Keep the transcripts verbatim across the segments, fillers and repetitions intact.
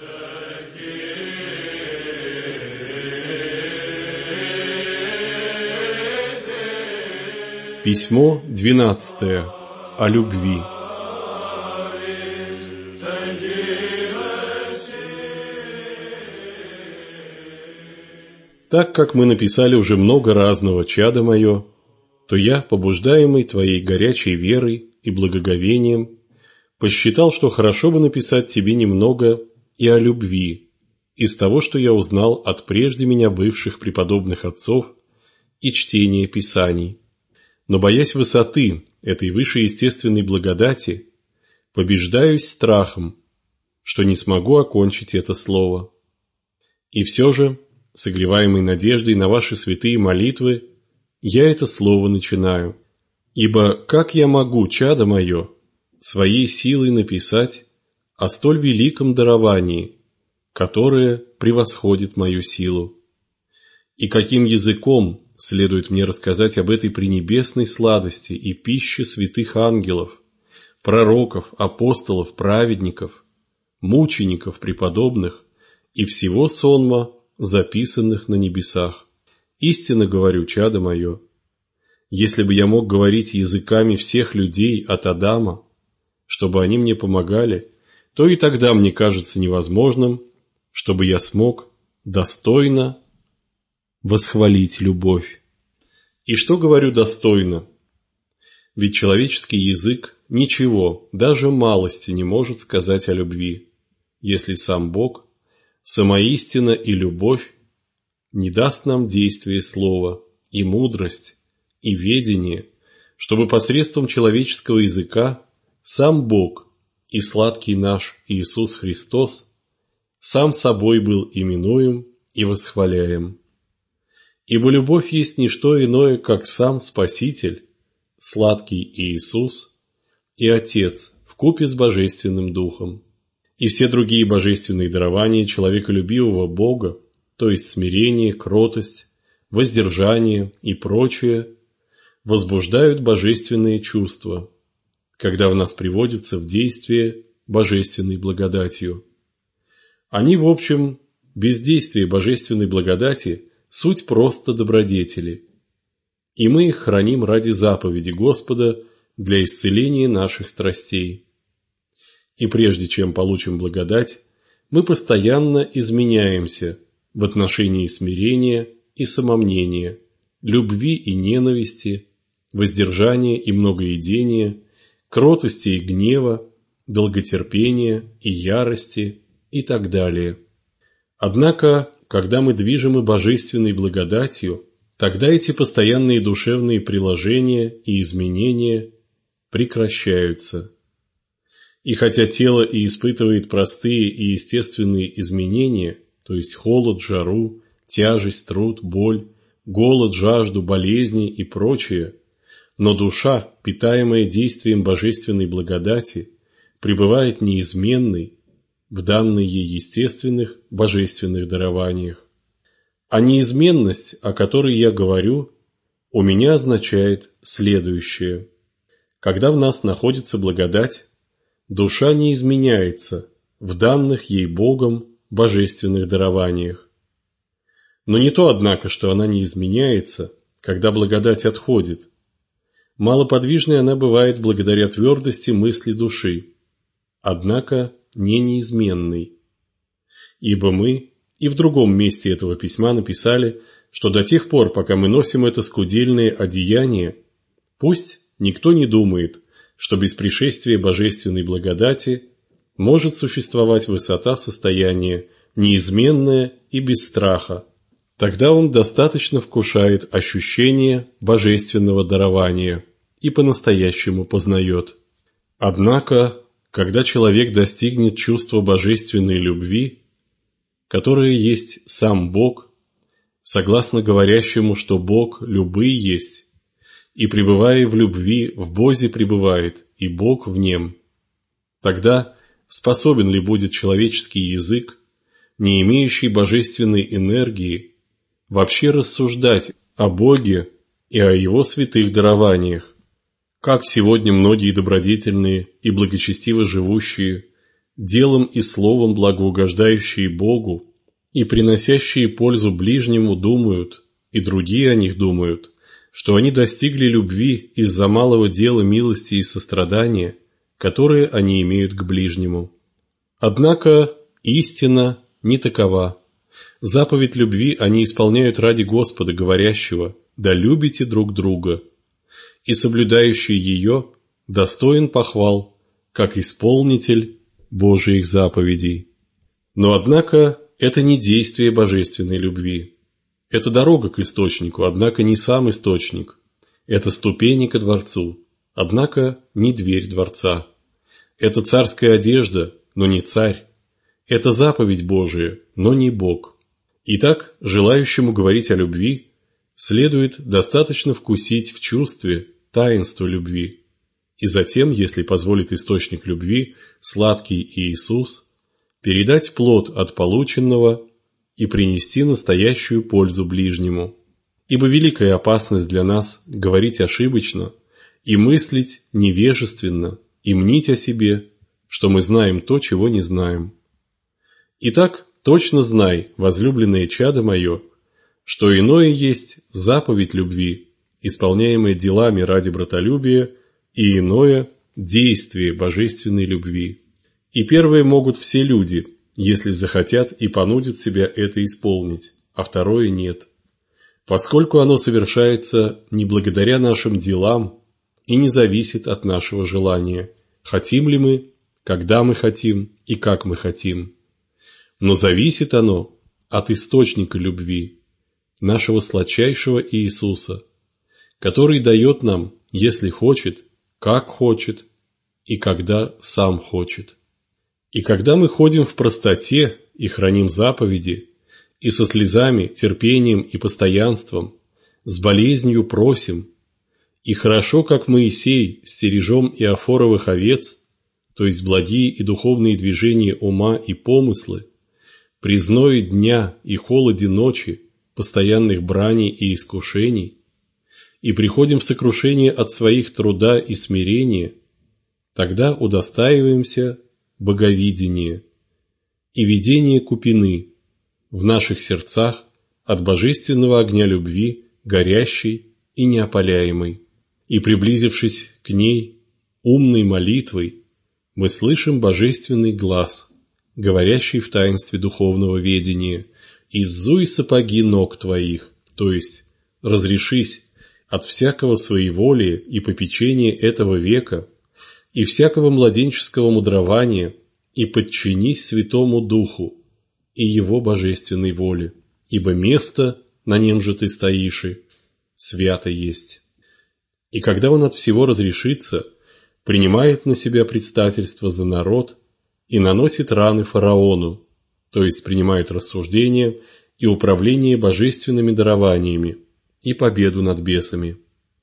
Письмо двенадцатое. О любви. Так как мы написали уже много разного, чадо мое, то я, побуждаемый твоей горячей верой и благоговением, посчитал, что хорошо бы написать тебе немного и о любви, из того, что я узнал от прежде меня бывших преподобных отцов и чтения Писаний. Но, боясь высоты этой вышеестественной благодати, побеждаюсь страхом, что не смогу окончить это слово. И все же, согреваемый надеждой на ваши святые молитвы, я это слово начинаю. Ибо как я могу, чадо мое, своей силой написать о столь великом даровании, которое превосходит мою силу? И каким языком следует мне рассказать об этой пренебесной сладости и пище святых ангелов, пророков, апостолов, праведников, мучеников преподобных и всего сонма, записанных на небесах? Истинно говорю, чадо мое, если бы я мог говорить языками всех людей от Адама, чтобы они мне помогали, то и тогда мне кажется невозможным, чтобы я смог достойно восхвалить любовь. И что говорю достойно? Ведь человеческий язык ничего, даже малости не может сказать о любви, если сам Бог, сама истина и любовь не даст нам действие слова и мудрость и ведение, чтобы посредством человеческого языка сам Бог и сладкий наш Иисус Христос сам собой был именуем и восхваляем. Ибо любовь есть не что иное, как сам Спаситель, сладкий Иисус и Отец вкупе с Божественным Духом. И все другие божественные дарования человеколюбивого Бога, то есть смирение, кротость, воздержание и прочее, возбуждают божественные чувства, когда в нас приводятся в действие божественной благодатью. Они, в общем, без действия божественной благодати суть просто добродетели, и мы их храним ради заповеди Господа для исцеления наших страстей. И прежде чем получим благодать, мы постоянно изменяемся в отношении смирения и самомнения, любви и ненависти, воздержания и многоедения, кротости и гнева, долготерпения и ярости и так далее. Однако, когда мы движимы божественной благодатью, тогда эти постоянные душевные приложения и изменения прекращаются. И хотя тело и испытывает простые и естественные изменения, то есть холод, жару, тяжесть, труд, боль, голод, жажду, болезни и прочее, но душа, питаемая действием божественной благодати, пребывает неизменной в данных ей естественных божественных дарованиях. А неизменность, о которой я говорю, у меня означает следующее. Когда в нас находится благодать, душа не изменяется в данных ей Богом божественных дарованиях. Но не то, однако, что она не изменяется, когда благодать отходит. Малоподвижной она бывает благодаря твердости мысли души, однако не неизменной. Ибо мы и в другом месте этого письма написали, что до тех пор, пока мы носим это скудельное одеяние, пусть никто не думает, что без пришествия божественной благодати может существовать высота состояния, неизменная и без страха. Тогда он достаточно вкушает ощущение божественного дарования и по-настоящему познает. Однако, когда человек достигнет чувства божественной любви, которое есть сам Бог, согласно говорящему, что Бог любый есть, и, пребывая в любви, в Бозе пребывает, и Бог в нем, тогда способен ли будет человеческий язык, не имеющий божественной энергии, вообще рассуждать о Боге и о Его святых дарованиях, как сегодня многие добродетельные и благочестиво живущие делом и словом благоугождающие Богу и приносящие пользу ближнему думают, и другие о них думают, что они достигли любви из-за малого дела милости и сострадания, которые они имеют к ближнему. Однако истина не такова. Заповедь любви они исполняют ради Господа, говорящего: «Да любите друг друга», и соблюдающий ее достоин похвал, как исполнитель Божиих заповедей. Но однако это не действие божественной любви. Это дорога к источнику, однако не сам источник. Это ступени ко дворцу, однако не дверь дворца. Это царская одежда, но не царь. Это заповедь Божия, но не Бог. Итак, желающему говорить о любви следует достаточно вкусить в чувстве таинство любви, и затем, если позволит источник любви, сладкий Иисус, передать плод от полученного и принести настоящую пользу ближнему. Ибо великая опасность для нас говорить ошибочно и мыслить невежественно и мнить о себе, что мы знаем то, чего не знаем. Итак, точно знай, возлюбленное чадо мое, что иное есть заповедь любви, исполняемая делами ради братолюбия, и иное – действие божественной любви. И первое могут все люди, если захотят и понудят себя это исполнить, а второе нет, поскольку оно совершается не благодаря нашим делам и не зависит от нашего желания, хотим ли мы, когда мы хотим и как мы хотим. Но зависит оно от источника любви, нашего сладчайшего Иисуса, который дает нам, если хочет, как хочет и когда сам хочет. И когда мы ходим в простоте и храним заповеди, и со слезами, терпением и постоянством, с болезнью просим, и хорошо, как Моисей, стережем Иофоровых овец, то есть благие и духовные движения ума и помыслы, при зное дня и холоде ночи, постоянных браней и искушений, и приходим в сокрушение от своих труда и смирения, тогда удостаиваемся боговидения и видения купины в наших сердцах от божественного огня любви, горящей и неопаляемой. И, приблизившись к ней умной молитвой, мы слышим божественный глас, говорящий в таинстве духовного ведения: «Иззуй сапоги ног твоих», то есть «разрешись от всякого своеволия и попечения этого века и всякого младенческого мудрования и подчинись Святому Духу и Его божественной воле, ибо место, на нем же ты стоишь, свято есть». И когда он от всего разрешится, принимает на себя предстательство за народ и наносит раны фараону, то есть принимает рассуждение и управление божественными дарованиями и победу над бесами.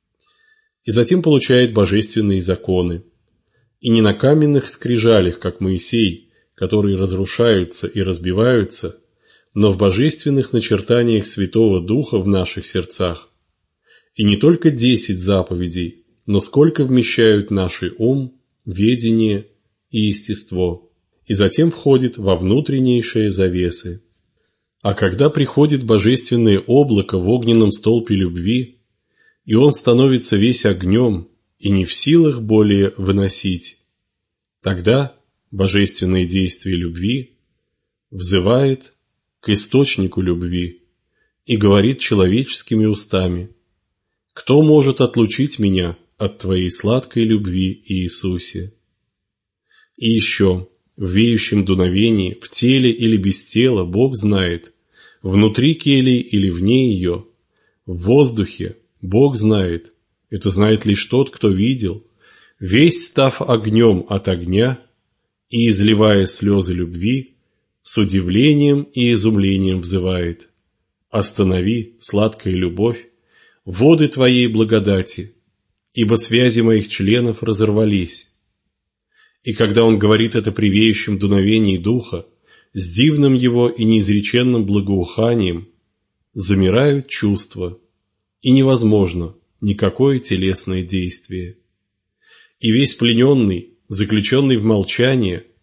И затем получает божественные законы. И не на каменных скрижалях, как Моисей, которые разрушаются и разбиваются, но в божественных начертаниях Святого Духа в наших сердцах. И не только десять заповедей, но сколько вмещают наши ум, ведение и естество, и затем входит во внутреннейшие завесы. А когда приходит божественное облако в огненном столпе любви, и он становится весь огнем и не в силах более выносить, тогда божественное действие любви взывает к источнику любви и говорит человеческими устами: «Кто может отлучить меня от Твоей сладкой любви, Иисусе?» И еще, в веющем дуновении, в теле или без тела, Бог знает, внутри келии или вне ее, в воздухе, Бог знает, это знает лишь тот, кто видел, весь став огнем от огня и, изливая слезы любви, с удивлением и изумлением взывает: «Останови, сладкая любовь, воды Твоей благодати, ибо связи моих членов разорвались». И когда он говорит это при веющем дуновении Духа, с дивным его и неизреченным благоуханием, замирают чувства, и невозможно никакое телесное действие. И весь плененный, заключенный в молчание,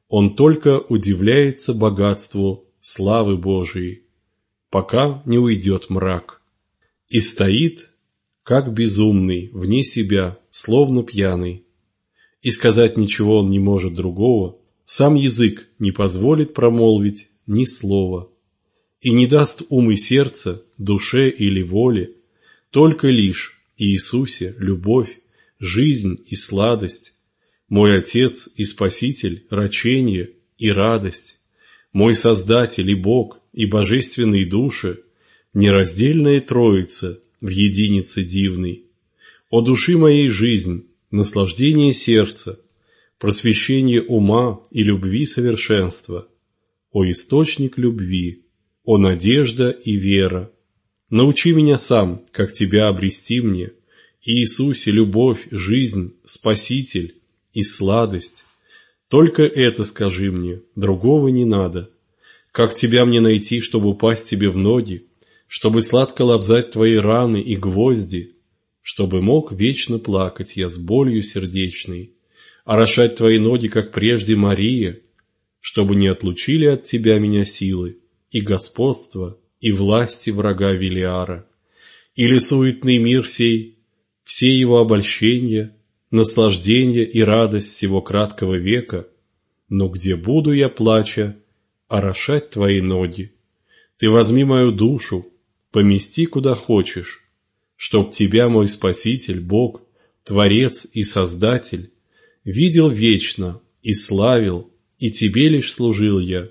Он только удивляется богатству славы Божией, пока не уйдет мрак. И стоит, как безумный, вне себя, словно пьяный. И сказать ничего он не может другого, сам язык не позволит промолвить ни слова. И не даст ум и сердце, душе или воле, только лишь Иисусе любовь, жизнь и сладость, мой Отец и Спаситель, рачение и радость, мой Создатель и Бог и божественные души, нераздельная Троица в единице дивной. О души моей жизнь, наслаждение сердца, просвещение ума и любви совершенства, о источник любви, о надежда и вера. Научи меня сам, как Тебя обрести мне, Иисусе, любовь, жизнь, Спаситель и сладость. Только это скажи мне, другого не надо. Как Тебя мне найти, чтобы упасть Тебе в ноги, чтобы сладко лобзать Твои раны и гвозди, чтобы мог вечно плакать я с болью сердечной, орошать Твои ноги, как прежде Мария, чтобы не отлучили от Тебя меня силы и господство, и власти врага Велиара, или суетный мир сей, все его обольщения, наслаждение и радость всего краткого века, но где буду я, плача, орошать Твои ноги? Ты возьми мою душу, помести куда хочешь, чтоб Тебя, мой Спаситель, Бог, Творец и Создатель, видел вечно и славил, и Тебе лишь служил я.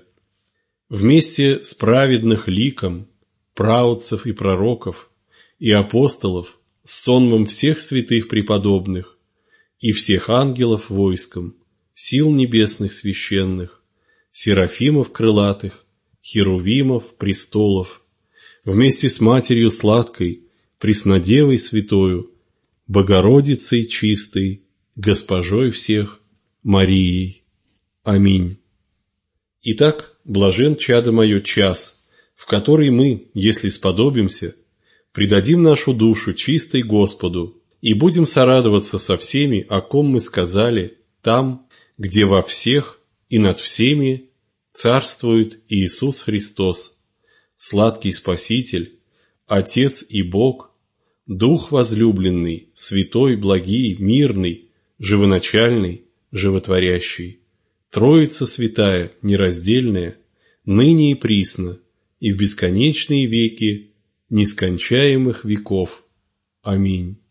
Вместе с праведных ликом, праотцев и пророков, и апостолов, с сонмом всех святых преподобных, и всех ангелов войском, сил небесных священных, серафимов крылатых, херувимов, престолов, вместе с Матерью сладкой, Преснодевой святою, Богородицей чистой, Госпожой всех, Марией. Аминь. Итак, блажен, чадо мое, час, в который мы, если сподобимся, предадим нашу душу чистой Господу и будем сорадоваться со всеми, о ком мы сказали, там, где во всех и над всеми царствует Иисус Христос, сладкий Спаситель, Отец и Бог, Дух возлюбленный, святой, благий, мирный, живоначальный, животворящий, Троица святая, нераздельная, ныне и присно, и в бесконечные веки нескончаемых веков. Аминь.